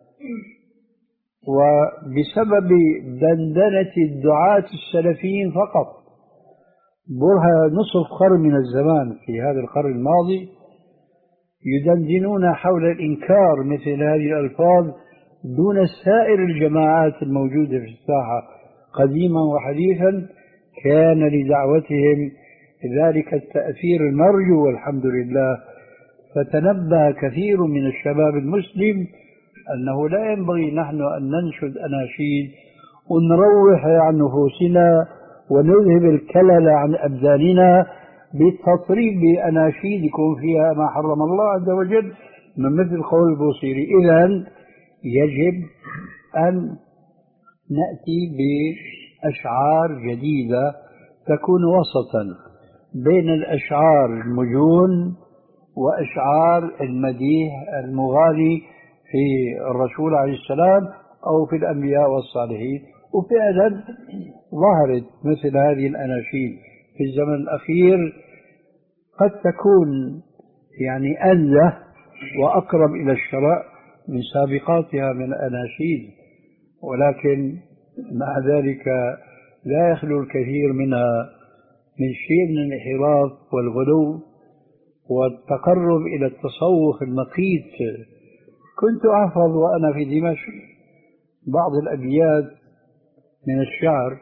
وبسبب دندنة الدعاة السلفيين فقط برها نصف قرن من الزمان في هذا القرن الماضي يدندنون حول الإنكار مثل هذه الألفاظ دون سائر الجماعات الموجودة في الساحة قديما وحديثا. كان لدعوتهم ذلك التأثير المرجو والحمد لله، فتنبه كثير من الشباب المسلم أنه لا ينبغي نحن أن ننشد أناشيد ونروح عن نفوسنا ونذهب الكلل عن أبداننا بالتطريب بأناشيد يكون فيها ما حرم الله عز وجل من مثل قول البوصيري. إذن يجب أن نأتي بأشعار جديدة تكون وسطا بين الأشعار المجون وأشعار المديح المغالي في الرسول عليه السلام أو في الأنبياء والصالحين. وفعلا ظهرت مثل هذه الأناشيد في الزمن الأخير، قد تكون يعني أنزه وأقرب إلى الشرع من سابقاتها من الأناشيد، ولكن مع ذلك لا يخلو الكثير منها من شيء من الانحراف والغلو والتقرب إلى التصوف المقيت. كنت أحفظ وأنا في دمشق بعض الأبيات من الشعر،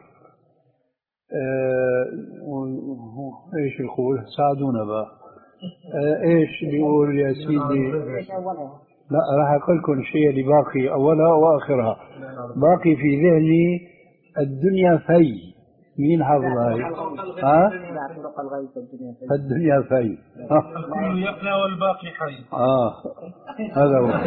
آه ايش يقول؟ ساعدونا بقى. آه ايش بيقول يا سيدي؟ لا راح اقول لكم شيء اللي باقي اولها واخرها. باقي في ذهني: الدنيا في مين حافظ هاي؟ ها؟ الدنيا في الكل يفنى والباقي حي. اه هذا هو.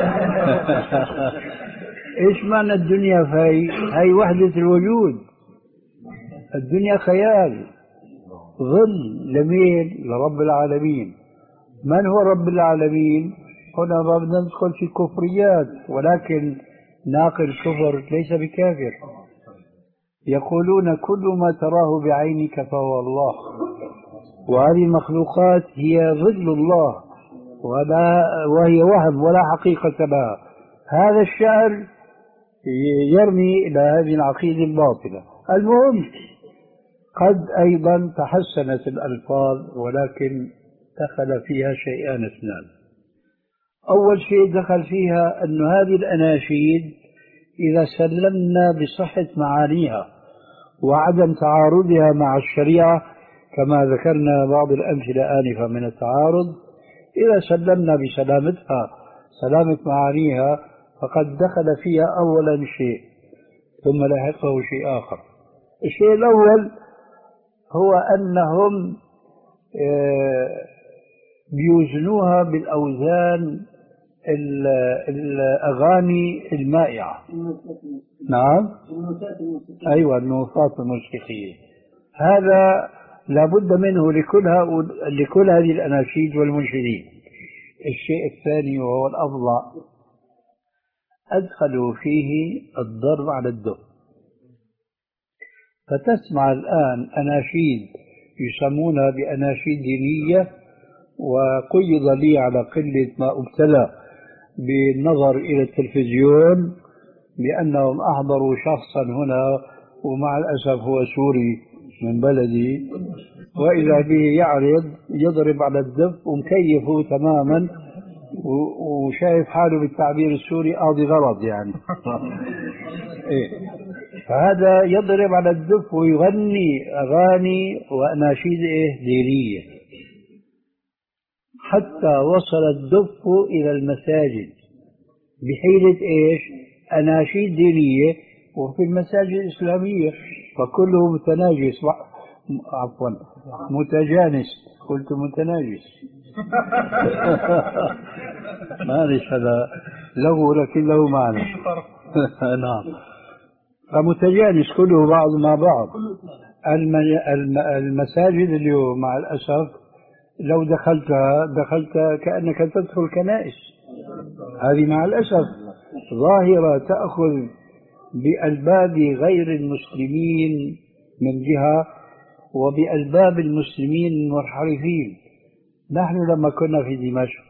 ايش معنى الدنيا في؟ هي وحدة الوجود. الدنيا خيال، ظل لمين؟ لرب العالمين. من هو رب العالمين؟ هنا ما بدنا ندخل في كفريات، ولكن ناقل الكفر ليس بكافر. يقولون كل ما تراه بعينك فهو الله، وهذه المخلوقات هي ظل الله ولا وهي وهم ولا حقيقة لها. هذا الشعر يرمي إلى هذه العقيدة الباطلة. المهم قد أيضا تحسنت الألفاظ، ولكن دخل فيها شيئان اثنان. أول شيء دخل فيها أن هذه الأناشيد إذا سلمنا بصحة معانيها وعدم تعارضها مع الشريعة، كما ذكرنا بعض الأمثلة آنفة من التعارض، إذا سلمنا بسلامتها سلامة معانيها فقد دخل فيها أولا شيء ثم لاحقه شيء آخر. الشيء الأول هو أنهم بيوزنوها بالأوزان الأغاني المائعة. نعم، أيوة، النوتات الموسيقية. هذا لابد منه لكل, لكل هذه الأناشيد والمنشدين. الشيء الثاني وهو الأفضل، أدخلوا فيه الضرب على الدف. فتسمع الآن أناشيد يسمونها بأناشيد دينية، وقيض لي على قلة ما ابتلى بالنظر إلى التلفزيون بأنهم أحضروا شخصا هنا ومع الأسف هو سوري من بلدي، وإذا به يعرض يضرب على الدف ومكيفه تماما وشايف حاله بالتعبير السوري قاضي غرض يعني. إيه. فهذا يضرب على الدف ويغني أغاني وأناشيد إيه دينية، حتى وصل الدف إلى المساجد بحيلة إيش؟ أناشيد دينية وفي المساجد الإسلامية، فكله متناجس، عفوا متجانس، قلت متناجس. معلش هذا لغو لكن له معنى. نعم، فمتجانس كله بعض مع بعض. المساجد اليوم مع الأسف لو دخلتها دخلت كأنك تدخل كنائس. هذه مع الأسف ظاهرة تأخذ بألباب غير المسلمين من جهة وبألباب المسلمين المنحرفين. نحن لما كنا في دمشق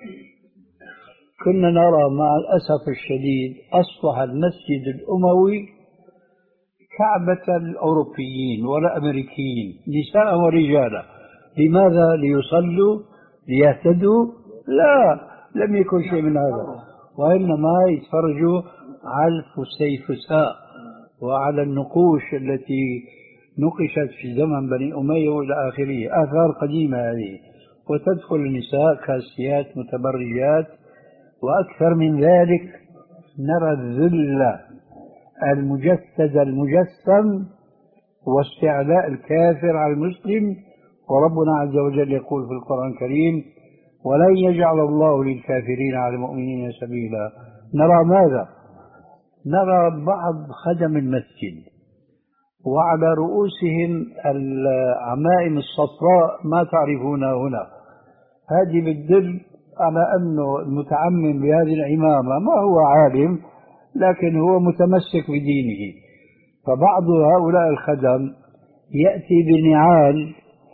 كنا نرى مع الأسف الشديد أصبح المسجد الأموي كعبة الأوروبيين والأمريكيين نساء ورجالا. لماذا؟ ليصلوا ليهتدوا؟ لا، لم يكن شيء من هذا، وإنما يتفرجوا على الفسيفساء وعلى النقوش التي نقشت في زمن بني أمية وإلى آخره، آثار قديمة هذه. وتدخل النساء كاسيات متبرجات، وأكثر من ذلك نرى الذل المجسد المجسم واستعلاء الكافر على المسلم. وربنا عز وجل يقول في القرآن الكريم: ولن يجعل الله للكافرين على المؤمنين سبيلا. نرى ماذا؟ نرى بعض خدم المسجد وعلى رؤوسهم العمائم الصفراء ما تعرفونها هنا. هذه بتدل على أنه المتعمم بهذه العمامة ما هو عالم، لكن هو متمسك بدينه. فبعض هؤلاء الخدم يأتي بنعال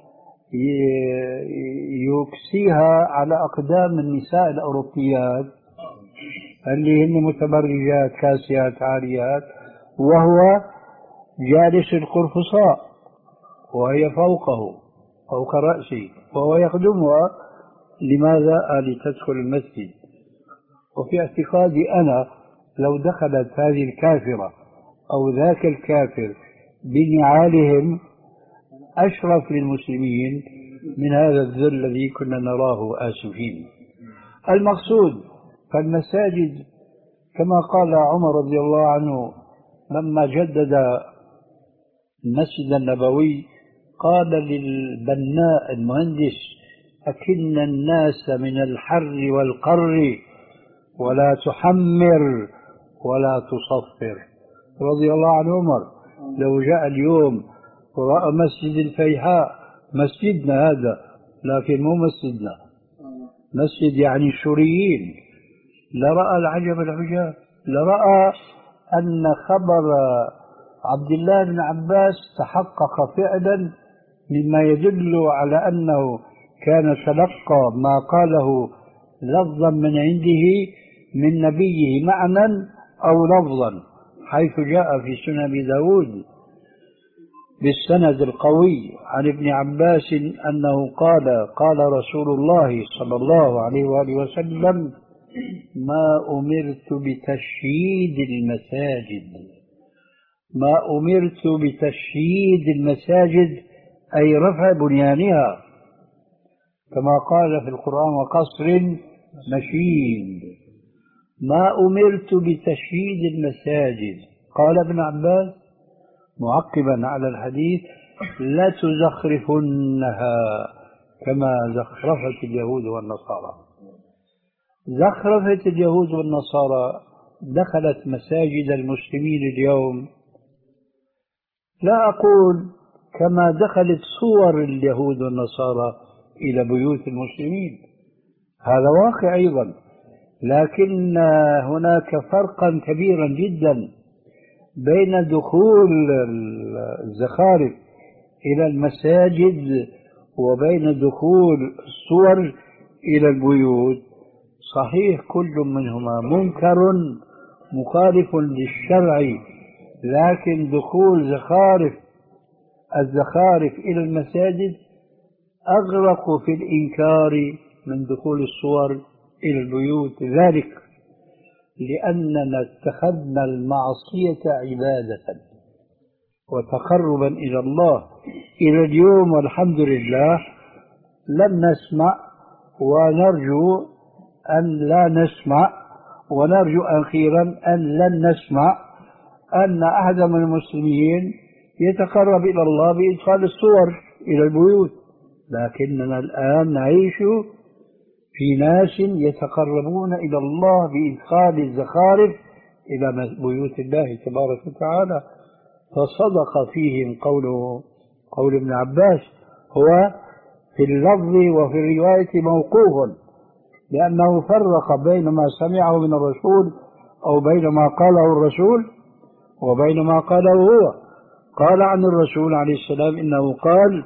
يكسيها على أقدام النساء الأوروبيات اللي هن متبرجات كاسيات عاريات، وهو جالس القرفصاء وهي فوقه فوق رأسه وهو يخدمها. لماذا؟ لتدخل المسجد. وفي اعتقادي أنا لو دخلت هذه الكافرة أو ذاك الكافر بنعالهم أشرف للمسلمين من هذا الذل الذي كنا نراه آسفين. المقصود فالمساجد كما قال عمر رضي الله عنه لما جدد المسجد النبوي قال للبناء المهندس: أكن الناس من الحر والقر ولا تحمر ولا تصفر. رضي الله عن عمر، لو جاء اليوم ورأى مسجد الفيحاء، مسجدنا هذا لكن مو مسجدنا، مسجد يعني السوريين، لرأى العجب العجاب، لرأى أن خبر عبد الله بن عباس تحقق فعلا، مما يدل على أنه كان تلقى ما قاله لفظا من عنده من نبيه معنى أو لفظا، حيث جاء في سنن أبي داود بالسند القوي عن ابن عباس أنه قال: قال رسول الله صلى الله عليه وآله وسلم: ما أمرت بتشييد المساجد، ما أمرت بتشييد المساجد أي رفع بنيانها، كما قال في القرآن: وقصر مشيد. ما أمرت بتشييد المساجد. قال ابن عباس معقبا على الحديث: لا تزخرفنها كما زخرفت اليهود والنصارى. زخرفت اليهود والنصارى دخلت مساجد المسلمين اليوم، لا أقول كما دخلت صور اليهود والنصارى إلى بيوت المسلمين، هذا واقع أيضا، لكن هناك فرقا كبيرا جدا بين دخول الزخارف إلى المساجد وبين دخول الصور إلى البيوت. صحيح كل منهما منكر مخالف للشرع، لكن دخول زخارف الزخارف إلى المساجد أغرق في الإنكار من دخول الصور إلى البيوت، ذلك لأننا اتخذنا المعصية عبادة وتقربا إلى الله. إلى اليوم والحمد لله لم نسمع، ونرجو أن لا نسمع، ونرجو أخيرا أن لن نسمع أن أحد من المسلمين يتقرب إلى الله بإدخال الصور إلى البيوت، لكننا الآن نعيش في ناس يتقربون إلى الله بإدخال الزخارف إلى بيوت الله تبارك وتعالى. فصدق فيهم قوله قول ابن عباس، هو في اللفظ وفي الرواية موقوف، لأنه فرق بين ما سمعه من الرسول أو بين ما قاله الرسول وبين ما قاله هو. قال عن الرسول عليه السلام إنه قال: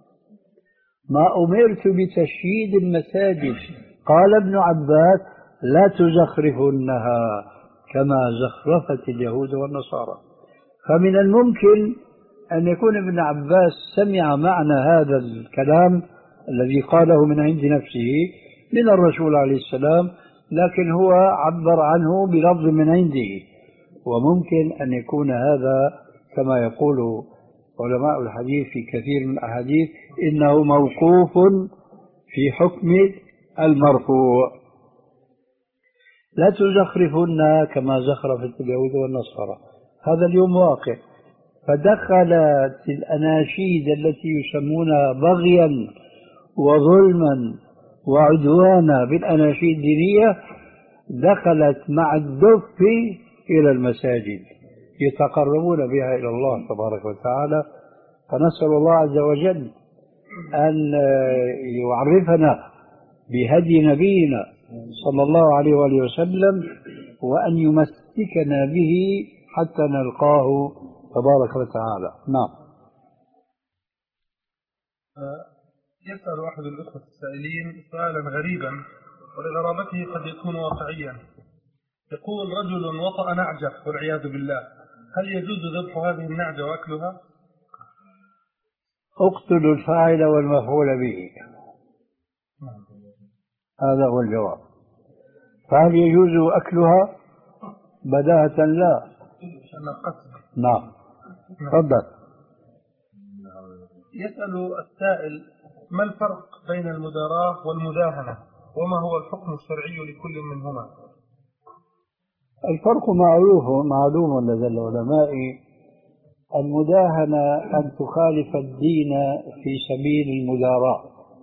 ما أمرت بتشييد المساجد. قال ابن عباس: لا تزخرفنها كما زخرفت اليهود والنصارى. فمن الممكن أن يكون ابن عباس سمع معنى هذا الكلام الذي قاله من عند نفسه من الرسول عليه السلام، لكن هو عبر عنه بلفظ من عنده، وممكن أن يكون هذا كما يقول علماء الحديث في كثير من الأحاديث إنه موقوف في حكم المرفوع. لا تزخرفن كما زخرفت اليهود والنصارى، هذا اليوم واقع. فدخلت الأناشيد التي يسمونها بغيا وظلما وعدوانا بالأناشيد الدينية، دخلت مع الدف إلى المساجد يتقربون بها إلى الله تبارك وتعالى. فنسأل الله عز وجل أن يعرفنا بهدي نبينا صلى الله عليه وآله وسلم، وأن يمسكنا به حتى نلقاه تبارك وتعالى. نعم. يسأل أحد الأخوة السائلين سؤالا غريبا ولغرابته قد يكون واقعيا. يقول: رجل وطأ نعجة والعياذ بالله، هل يجوز ذبح هذه النعجة وأكلها؟ اقتلوا الفاعل والمفعول به، هذا هو الجواب. فهل يجوز أكلها؟ بداهة لا. نعم. تفضل. يسأل السائل: ما الفرق بين المداراة والمداهنة، وما هو الحكم الشرعي لكل منهما؟ الفرق معروف معلوم لدى العلماء، المداهنة أن تخالف الدين في سبيل المداراة،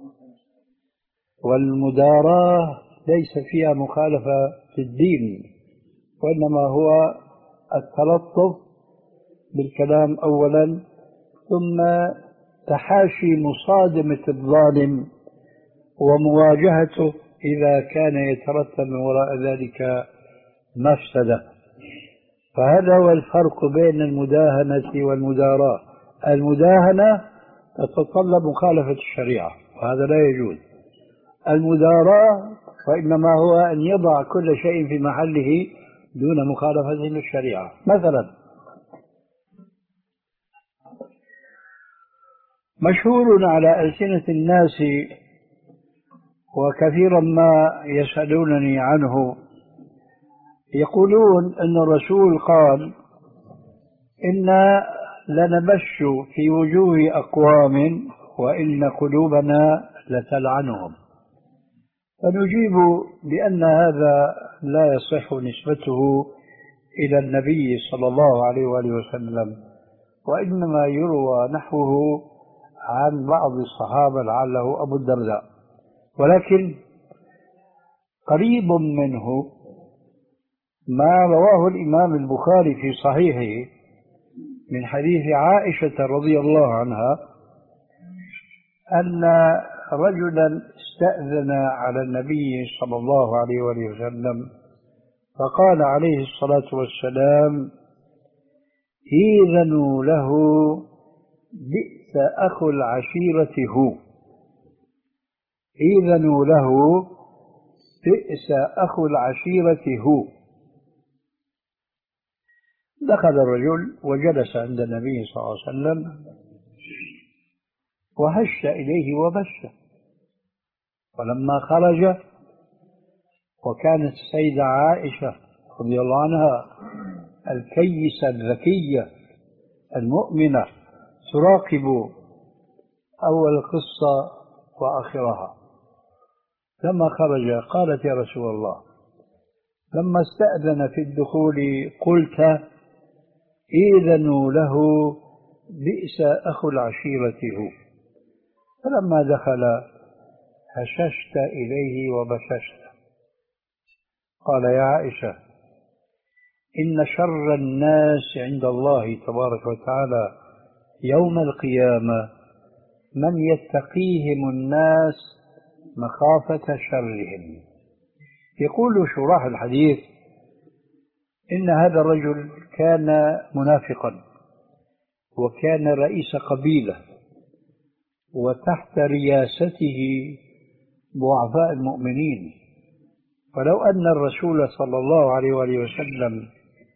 والمداراة ليس فيها مخالفة في الدين، وإنما هو التلطف بالكلام أولا، ثم تحاشي مصادمة الظالم ومواجهته إذا كان يترتب من وراء ذلك مفسدة. فهذا هو الفرق بين المداهنة والمداراة. المداهنة تتطلب مخالفة الشريعة وهذا لا يجوز. المداراة وإنما هو أن يضع كل شيء في محله دون مخالفة للشريعة. مثلا مشهور على ألسنة الناس وكثيرا ما يسألونني عنه، يقولون أن الرسول قال إنا لنبش في وجوه أقوام وإن قلوبنا لتلعنهم، فنجيب بأن هذا لا يصح نسبته إلى النبي صلى الله عليه وآله وسلم، وإنما يروى نحوه عن بعض الصحابة لعله أبو الدرداء، ولكن قريب منه ما رواه الإمام البخاري في صحيحه من حديث عائشة رضي الله عنها أن رجلا استأذن على النبي صلى الله عليه وآله وسلم فقال عليه الصلاة والسلام: إذنوا له بئس أخو العشيرة هو. إذنوا له بئس أخو العشيرة هو. دخل الرجل وجلس عند النبي صلى الله عليه وسلم وهش إليه وبش، ولما خرج وكانت السيدة عائشة رضي الله عنها الكيسة الذكية المؤمنة تراقب أول القصة وآخرها، لما خرج قالت: يا رسول الله، لما استأذن في الدخول قلت إذنوا له بئس أخو العشيرة هو، فلما دخل هششت إليه وبششت. قال: يا عائشة، إن شر الناس عند الله تبارك وتعالى يوم القيامة من يتقيهم الناس مخافة شرهم. يقول شراح الحديث إن هذا الرجل كان منافقا وكان رئيس قبيلة وتحت رياسته ضعفاء المؤمنين، فلو أن الرسول صلى الله عليه وآله وسلم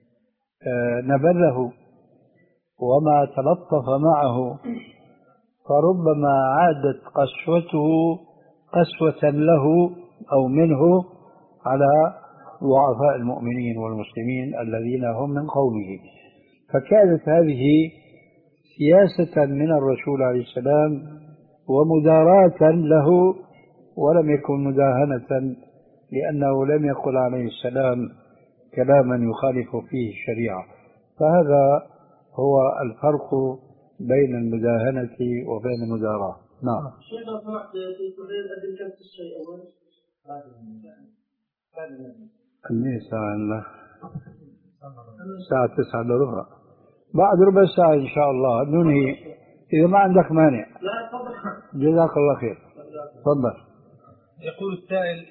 نبذه وما تلطف معه فربما عادت قسوته قسوة له أو منه على ضعفاء المؤمنين والمسلمين الذين هم من قومه. فكانت هذه سياسة من الرسول عليه السلام ومداراة له، ولم يكن مداهنة، لأنه لم يقل عليه السلام كلاما يخالف فيه الشريعة. فهذا هو الفرق بين المداهنة وبين المداراة. نعم. شيخ لو سمحت تريد أدل كم الشيء أول؟ أني ساعة الله الساعة تسعة إلا ربع، بعد ربع ساعة إن شاء الله ننهي إذا ما عندك مانع. لا تفضل. جزاك الله خير. تفضل. يقول السائل: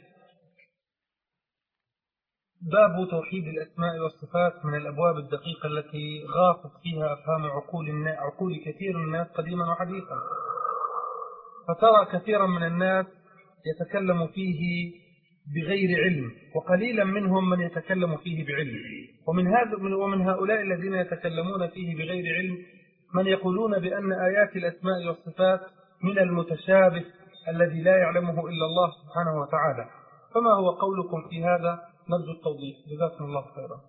باب توحيد الأسماء والصفات من الأبواب الدقيقة التي غاصت فيها أفهام عقول عقول كثير من الناس قديما وحديثا، فترى كثيرا من الناس يتكلم فيه بغير علم، وقليلا منهم من يتكلم فيه بعلم. ومن هذا ومن هؤلاء الذين يتكلمون فيه بغير علم من يقولون بأن آيات الأسماء والصفات من المتشابه الذي لا يعلمه إلا الله سبحانه وتعالى. فما هو قولكم في هذا؟ نرجو التوضيح، جزاكم الله خيرا.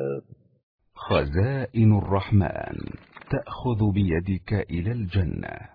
خزائن الرحمن تأخذ بيدك إلى الجنة.